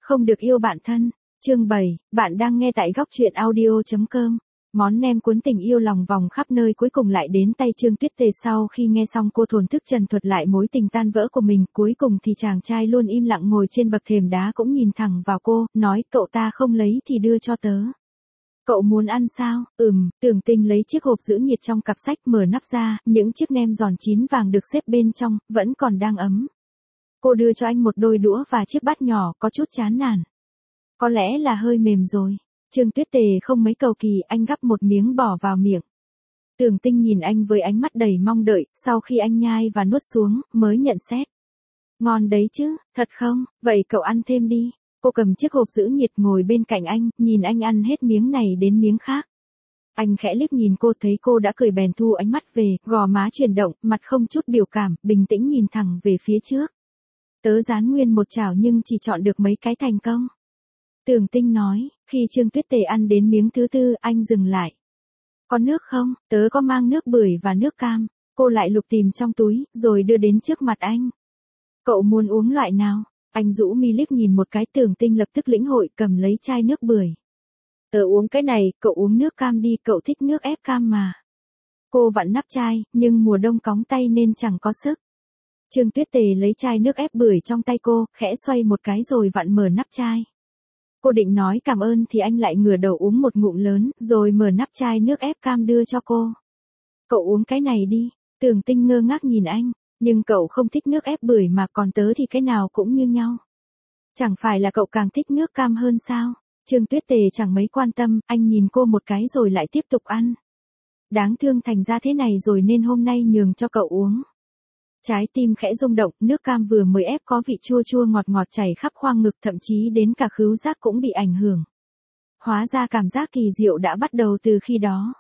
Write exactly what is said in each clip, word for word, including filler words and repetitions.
Không được yêu bạn thân. Chương bảy, bạn đang nghe tại góc truyện audio.com. Món nem cuốn tình yêu lòng vòng khắp nơi cuối cùng lại đến tay Trương Tuyết Tề. Sau khi nghe xong cô thổn thức trần thuật lại mối tình tan vỡ của mình, cuối cùng thì chàng trai luôn im lặng ngồi trên bậc thềm đá cũng nhìn thẳng vào cô, nói cậu ta không lấy thì đưa cho tớ. Cậu muốn ăn sao? Ừm, Tưởng Tinh lấy chiếc hộp giữ nhiệt trong cặp sách mở nắp ra, những chiếc nem giòn chín vàng được xếp bên trong, vẫn còn đang ấm. Cô đưa cho anh một đôi đũa và chiếc bát nhỏ, có chút chán nản. Có lẽ là hơi mềm rồi. Trương Tuyết Tề không mấy cầu kỳ, anh gắp một miếng bỏ vào miệng. Tưởng Tinh nhìn anh với ánh mắt đầy mong đợi, sau khi anh nhai và nuốt xuống, mới nhận xét. Ngon đấy chứ, thật không? Vậy cậu ăn thêm đi. Cô cầm chiếc hộp giữ nhiệt ngồi bên cạnh anh, nhìn anh ăn hết miếng này đến miếng khác. Anh khẽ liếc nhìn cô, thấy cô đã cười bèn thu ánh mắt về, gò má chuyển động, mặt không chút biểu cảm, bình tĩnh nhìn thẳng về phía trước. Tớ dán nguyên một chảo nhưng chỉ chọn được mấy cái thành công. Tưởng Tinh nói, khi Trương Tuyết Tề ăn đến miếng thứ tư, anh dừng lại. Có nước không? Tớ có mang nước bưởi và nước cam. Cô lại lục tìm trong túi, rồi đưa đến trước mặt anh. Cậu muốn uống loại nào? Anh rũ mi liếc nhìn một cái. Tưởng Tinh lập tức lĩnh hội, cầm lấy chai nước bưởi. Tớ uống cái này, cậu uống nước cam đi, cậu thích nước ép cam mà. Cô vặn nắp chai, nhưng mùa đông cóng tay nên chẳng có sức. Trương Tuyết Tề lấy chai nước ép bưởi trong tay cô, khẽ xoay một cái rồi vặn mở nắp chai. Cô định nói cảm ơn thì anh lại ngửa đầu uống một ngụm lớn, rồi mở nắp chai nước ép cam đưa cho cô. Cậu uống cái này đi. Tưởng Tinh ngơ ngác nhìn anh, nhưng cậu không thích nước ép bưởi mà, còn tớ thì cái nào cũng như nhau. Chẳng phải là cậu càng thích nước cam hơn sao? Trương Tuyết Tề chẳng mấy quan tâm, anh nhìn cô một cái rồi lại tiếp tục ăn. Đáng thương thành ra thế này rồi nên hôm nay nhường cho cậu uống. Trái tim khẽ rung động, nước cam vừa mới ép có vị chua chua ngọt ngọt chảy khắp khoang ngực, thậm chí đến cả khứu giác cũng bị ảnh hưởng. Hóa ra cảm giác kỳ diệu đã bắt đầu từ khi đó.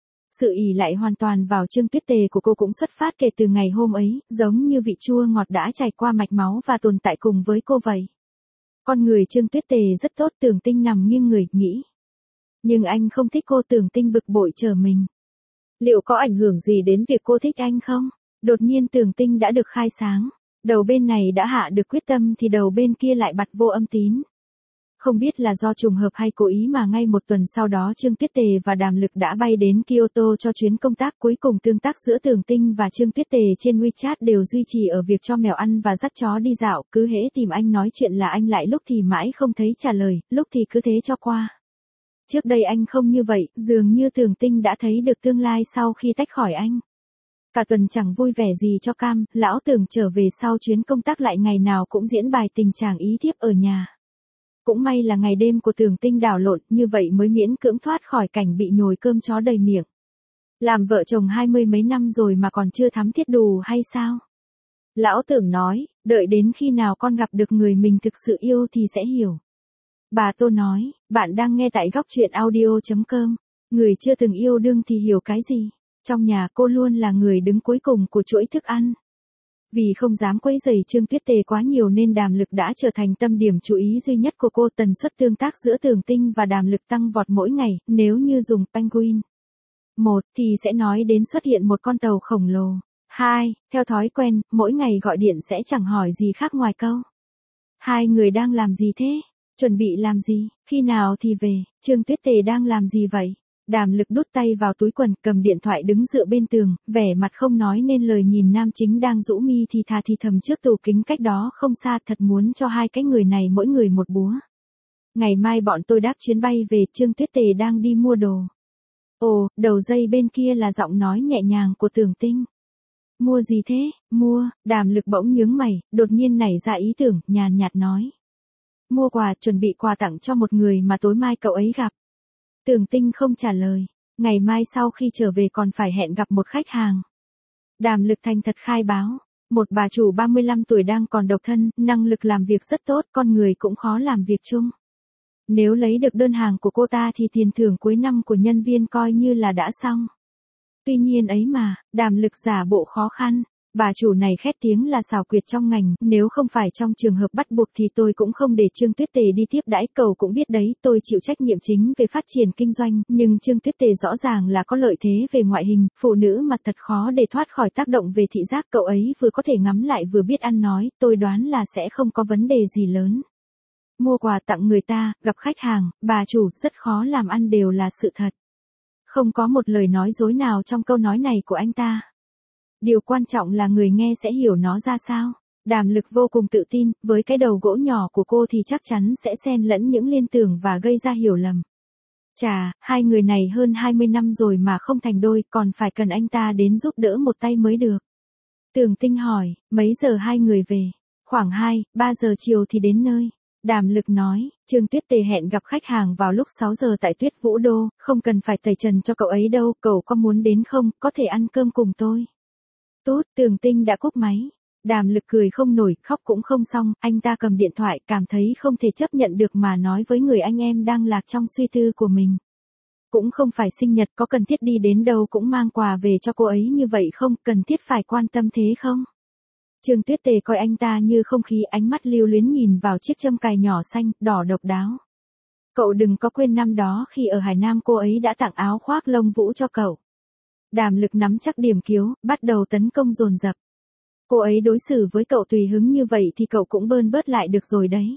Sự ỷ lại hoàn toàn vào Trương Tuyết Tề của cô cũng xuất phát kể từ ngày hôm ấy, giống như vị chua ngọt đã chảy qua mạch máu và tồn tại cùng với cô vậy. Con người Trương Tuyết Tề rất tốt. Tưởng Tinh nằm nghiêng người, nghĩ. Nhưng anh không thích cô. Tưởng Tinh bực bội trở mình. Liệu có ảnh hưởng gì đến việc cô thích anh không? Đột nhiên Tưởng Tinh đã được khai sáng. Đầu bên này đã hạ được quyết tâm thì đầu bên kia lại bật vô âm tín. Không biết là do trùng hợp hay cố ý mà ngay một tuần sau đó Trương Tuyết Tề và Đàm Lực đã bay đến Kyoto cho chuyến công tác. Cuối cùng tương tác giữa Tưởng Tinh và Trương Tuyết Tề trên WeChat đều duy trì ở việc cho mèo ăn và dắt chó đi dạo. Cứ hễ tìm anh nói chuyện là anh lại lúc thì mãi không thấy trả lời, lúc thì cứ thế cho qua. Trước đây anh không như vậy, dường như Tưởng Tinh đã thấy được tương lai sau khi tách khỏi anh. Cả tuần chẳng vui vẻ gì cho cam, lão Tưởng trở về sau chuyến công tác lại ngày nào cũng diễn bài tình chàng ý thiếp ở nhà. Cũng may là ngày đêm của Tưởng Tinh đảo lộn, như vậy mới miễn cưỡng thoát khỏi cảnh bị nhồi cơm chó đầy miệng. Làm vợ chồng hai mươi mấy năm rồi mà còn chưa thắm thiết đủ hay sao? Lão Tưởng nói, đợi đến khi nào con gặp được người mình thực sự yêu thì sẽ hiểu. Bà Tô nói, bạn đang nghe tại góc truyện audio.com. Người chưa từng yêu đương thì hiểu cái gì? Trong nhà cô luôn là người đứng cuối cùng của chuỗi thức ăn. Vì không dám quấy rầy Trương Tuyết Tề quá nhiều nên Đàm Lực đã trở thành tâm điểm chú ý duy nhất của cô. Tần suất tương tác giữa Tưởng Tinh và Đàm Lực tăng vọt mỗi ngày, nếu như dùng Penguin một thì sẽ nói đến xuất hiện một con tàu khổng lồ. hai. Theo thói quen, mỗi ngày gọi điện sẽ chẳng hỏi gì khác ngoài câu. Hai người đang làm gì thế? Chuẩn bị làm gì? Khi nào thì về? Trương Tuyết Tề đang làm gì vậy? Đàm Lực đút tay vào túi quần, cầm điện thoại đứng dựa bên tường, vẻ mặt không nói nên lời nhìn nam chính đang rũ mi thì thà thì thầm trước tủ kính cách đó không xa. Thật muốn cho hai cái người này mỗi người một búa. Ngày mai bọn tôi đáp chuyến bay về. Trương Tuyết Tề đang đi mua đồ. Ồ, đầu dây bên kia là giọng nói nhẹ nhàng của Tưởng Tinh. Mua gì thế? Mua. Đàm Lực bỗng nhướng mày, đột nhiên nảy ra ý tưởng, nhàn nhạt nói. Mua quà, chuẩn bị quà tặng cho một người mà tối mai cậu ấy gặp. Tưởng Tinh không trả lời. Ngày mai sau khi trở về còn phải hẹn gặp một khách hàng. Đàm Lực thành thật khai báo. Một bà chủ ba mươi lăm tuổi đang còn độc thân, năng lực làm việc rất tốt, con người cũng khó làm việc chung. Nếu lấy được đơn hàng của cô ta thì tiền thưởng cuối năm của nhân viên coi như là đã xong. Tuy nhiên ấy mà, Đàm Lực giả bộ khó khăn. Bà chủ này khét tiếng là xảo quyệt trong ngành, nếu không phải trong trường hợp bắt buộc thì tôi cũng không để Trương Tuyết Tề đi tiếp đãi. Cậu cũng biết đấy, tôi chịu trách nhiệm chính về phát triển kinh doanh, nhưng Trương Tuyết Tề rõ ràng là có lợi thế về ngoại hình, phụ nữ mà thật khó để thoát khỏi tác động về thị giác. Cậu ấy vừa có thể ngắm lại vừa biết ăn nói, tôi đoán là sẽ không có vấn đề gì lớn. mua quà tặng người ta, gặp khách hàng, bà chủ, rất khó làm ăn đều là sự thật. Không có một lời nói dối nào trong câu nói này của anh ta. Điều quan trọng là người nghe sẽ hiểu nó ra sao. Đàm Lực vô cùng tự tin, với cái đầu gỗ nhỏ của cô thì chắc chắn sẽ xen lẫn những liên tưởng và gây ra hiểu lầm. Chà, hai người này hơn hai mươi năm rồi mà không thành đôi, còn phải cần anh ta đến giúp đỡ một tay mới được. Tưởng Tinh hỏi, mấy giờ hai người về? Khoảng hai, ba giờ chiều thì đến nơi. Đàm Lực nói, Trương Tuyết Tề hẹn gặp khách hàng vào lúc sáu giờ tại Tuyết Vũ Đô, không cần phải tẩy trần cho cậu ấy đâu, cậu có muốn đến không, có thể ăn cơm cùng tôi. Tốt, Tưởng Tinh đã cúp máy. Đàm Lực cười không nổi, khóc cũng không xong, anh ta cầm điện thoại, cảm thấy không thể chấp nhận được mà nói với người anh em đang lạc trong suy tư của mình. Cũng không phải sinh nhật, có cần thiết đi đến đâu cũng mang quà về cho cô ấy như vậy không, cần thiết phải quan tâm thế không? Trương Tuyết Tề coi anh ta như không khí, ánh mắt lưu luyến nhìn vào chiếc châm cài nhỏ xanh, đỏ độc đáo. Cậu đừng có quên năm đó khi ở Hải Nam cô ấy đã tặng áo khoác lông vũ cho cậu. Đàm Lực nắm chắc điểm kiếu, bắt đầu tấn công dồn dập. Cô ấy đối xử với cậu tùy hứng như vậy thì cậu cũng bơn bớt lại được rồi đấy.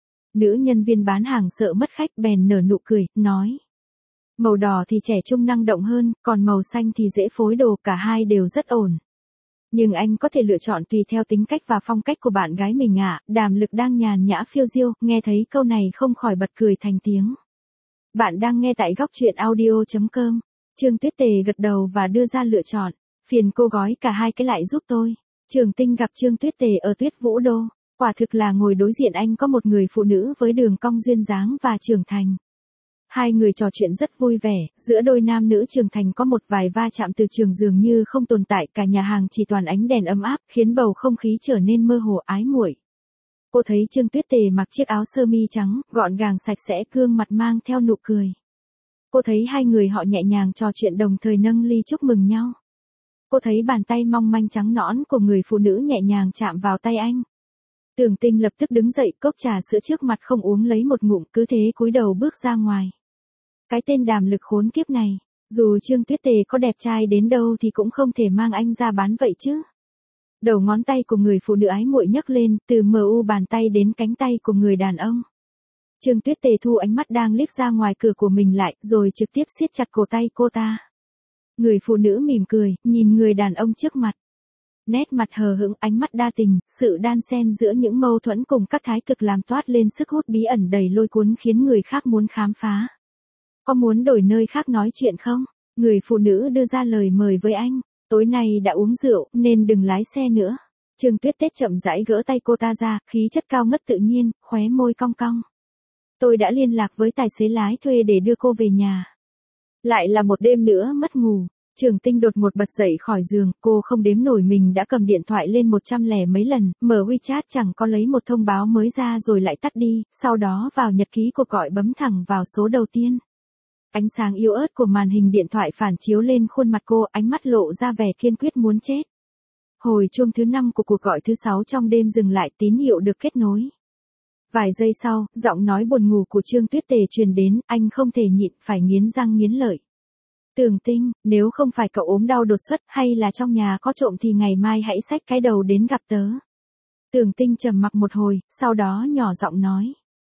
Nữ nhân viên bán hàng sợ mất khách bèn nở nụ cười, nói. Màu đỏ thì trẻ trung năng động hơn, còn màu xanh thì dễ phối đồ, cả hai đều rất ổn. Nhưng anh có thể lựa chọn tùy theo tính cách và phong cách của bạn gái mình ạ. À. Đàm Lực đang nhàn nhã phiêu diêu, nghe thấy câu này không khỏi bật cười thành tiếng. Bạn đang nghe tại góc truyện audio chấm com. Trương Tuyết Tề gật đầu và đưa ra lựa chọn. Phiền cô gói cả hai cái lại giúp tôi. Trường Tinh gặp Trương Tuyết Tề ở Tuyết Vũ Đô. Quả thực là ngồi đối diện anh có một người phụ nữ với đường cong duyên dáng và trưởng thành. Hai người trò chuyện rất vui vẻ, giữa đôi nam nữ trưởng thành có một vài va chạm từ trường dường như không tồn tại, cả nhà hàng chỉ toàn ánh đèn ấm áp, khiến bầu không khí trở nên mơ hồ ái muội. Cô thấy Trương Tuyết Tề mặc chiếc áo sơ mi trắng, gọn gàng sạch sẽ, gương mặt mang theo nụ cười. Cô thấy hai người họ nhẹ nhàng trò chuyện đồng thời nâng ly chúc mừng nhau. Cô thấy bàn tay mong manh trắng nõn của người phụ nữ nhẹ nhàng chạm vào tay anh. Tưởng Tinh lập tức đứng dậy, cốc trà sữa trước mặt không uống lấy một ngụm, cứ thế cúi đầu bước ra ngoài. Cái tên Đàm Lực khốn kiếp này, dù Trương Tuyết Tề có đẹp trai đến đâu thì cũng không thể mang anh ra bán vậy chứ. Đầu ngón tay của người phụ nữ ái muội nhấc lên, từ mờ u bàn tay đến cánh tay của người đàn ông. Trương Tuyết Tề thu ánh mắt đang liếc ra ngoài cửa của mình lại, rồi trực tiếp siết chặt cổ tay cô ta. Người phụ nữ mỉm cười, nhìn người đàn ông trước mặt. Nét mặt hờ hững, ánh mắt đa tình, sự đan xen giữa những mâu thuẫn cùng các thái cực làm toát lên sức hút bí ẩn đầy lôi cuốn khiến người khác muốn khám phá. Có muốn đổi nơi khác nói chuyện không? Người phụ nữ đưa ra lời mời với anh. Tối nay đã uống rượu, nên đừng lái xe nữa. Trương Tuyết Tết chậm rãi gỡ tay cô ta ra, khí chất cao ngất tự nhiên, khóe môi cong cong. Tôi đã liên lạc với tài xế lái thuê để đưa cô về nhà. Lại là một đêm nữa mất ngủ. Trường Tinh đột ngột bật dậy khỏi giường, cô không đếm nổi mình đã cầm điện thoại lên một trăm lẻ mấy lần, mở WeChat chẳng có lấy một thông báo mới ra rồi lại tắt đi, sau đó vào nhật ký cuộc gọi bấm thẳng vào số đầu tiên. Ánh sáng yếu ớt của màn hình điện thoại phản chiếu lên khuôn mặt cô, ánh mắt lộ ra vẻ kiên quyết muốn chết. Hồi chuông thứ năm của cuộc gọi thứ sáu trong đêm dừng lại, tín hiệu được kết nối. Vài giây sau, giọng nói buồn ngủ của Trương Tuyết Tề truyền đến, anh không thể nhịn, phải nghiến răng nghiến lợi. Tưởng Tinh, nếu không phải cậu ốm đau đột xuất hay là trong nhà có trộm thì ngày mai hãy xách cái đầu đến gặp tớ. Tưởng Tinh trầm mặc một hồi, sau đó nhỏ giọng nói.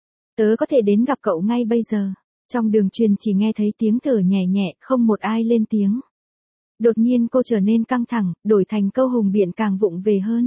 Tớ có thể đến gặp cậu ngay bây giờ. Trong đường truyền chỉ nghe thấy tiếng thở nhẹ nhẹ, không một ai lên tiếng. Đột nhiên cô trở nên căng thẳng, đổi thành câu hùng biện càng vụng về hơn.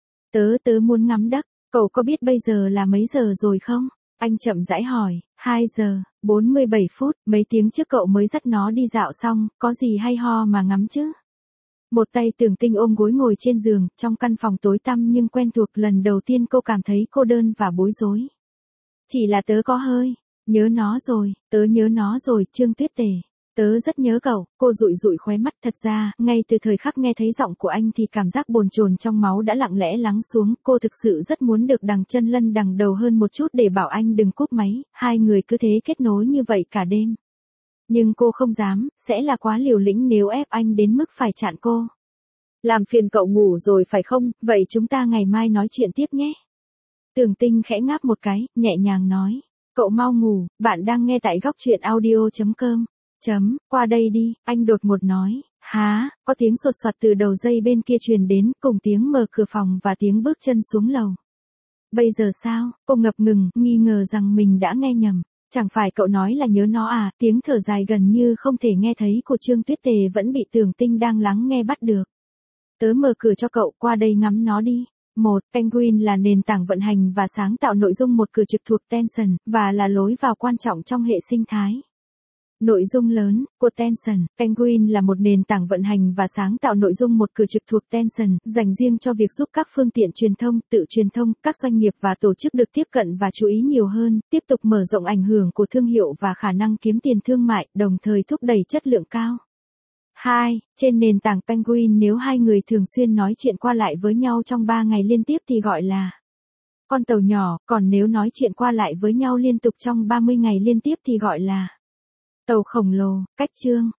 Tớ tớ muốn ngắm đất, cậu có biết bây giờ là mấy giờ rồi không? Anh chậm rãi hỏi, hai giờ, bốn mươi bảy phút, mấy tiếng trước cậu mới dắt nó đi dạo xong, có gì hay ho mà ngắm chứ? Một tay Tưởng Tinh ôm gối ngồi trên giường, trong căn phòng tối tăm nhưng quen thuộc, lần đầu tiên cô cảm thấy cô đơn và bối rối. Chỉ là tớ có hơi, nhớ nó rồi, tớ nhớ nó rồi, Trương Tuyết Tề. Tớ rất nhớ cậu, cô dụi dụi khóe mắt, thật ra, ngay từ thời khắc nghe thấy giọng của anh thì cảm giác bồn chồn trong máu đã lặng lẽ lắng xuống, cô thực sự rất muốn được đằng chân lân đằng đầu hơn một chút để bảo anh đừng cúp máy, hai người cứ thế kết nối như vậy cả đêm. Nhưng cô không dám, sẽ là quá liều lĩnh nếu ép anh đến mức phải chặn cô. Làm phiền cậu ngủ rồi phải không, vậy chúng ta ngày mai nói chuyện tiếp nhé. Tưởng Tinh khẽ ngáp một cái, nhẹ nhàng nói, cậu mau ngủ, bạn đang nghe tại góc truyện audio chấm com. Chấm, qua đây đi, anh đột ngột nói, há, có tiếng sột soạt từ đầu dây bên kia truyền đến, cùng tiếng mở cửa phòng và tiếng bước chân xuống lầu. Bây giờ sao? Cô ngập ngừng, nghi ngờ rằng mình đã nghe nhầm. Chẳng phải cậu nói là nhớ nó à? Tiếng thở dài gần như không thể nghe thấy của Trương Tuyết Tề vẫn bị Tưởng Tinh đang lắng nghe bắt được. Tớ mở cửa cho cậu, qua đây ngắm nó đi. một. Penguin là nền tảng vận hành và sáng tạo nội dung một cửa trực thuộc Tencent, và là lối vào quan trọng trong hệ sinh thái nội dung lớn của Tencent. Penguin là một nền tảng vận hành và sáng tạo nội dung một cửa trực thuộc Tencent, dành riêng cho việc giúp các phương tiện truyền thông, tự truyền thông, các doanh nghiệp và tổ chức được tiếp cận và chú ý nhiều hơn, tiếp tục mở rộng ảnh hưởng của thương hiệu và khả năng kiếm tiền thương mại, đồng thời thúc đẩy chất lượng cao. hai. Trên nền tảng Penguin, nếu hai người thường xuyên nói chuyện qua lại với nhau trong ba ngày liên tiếp thì gọi là con tàu nhỏ, còn nếu nói chuyện qua lại với nhau liên tục trong ba mươi ngày liên tiếp thì gọi là tàu khổng lồ. Cách chương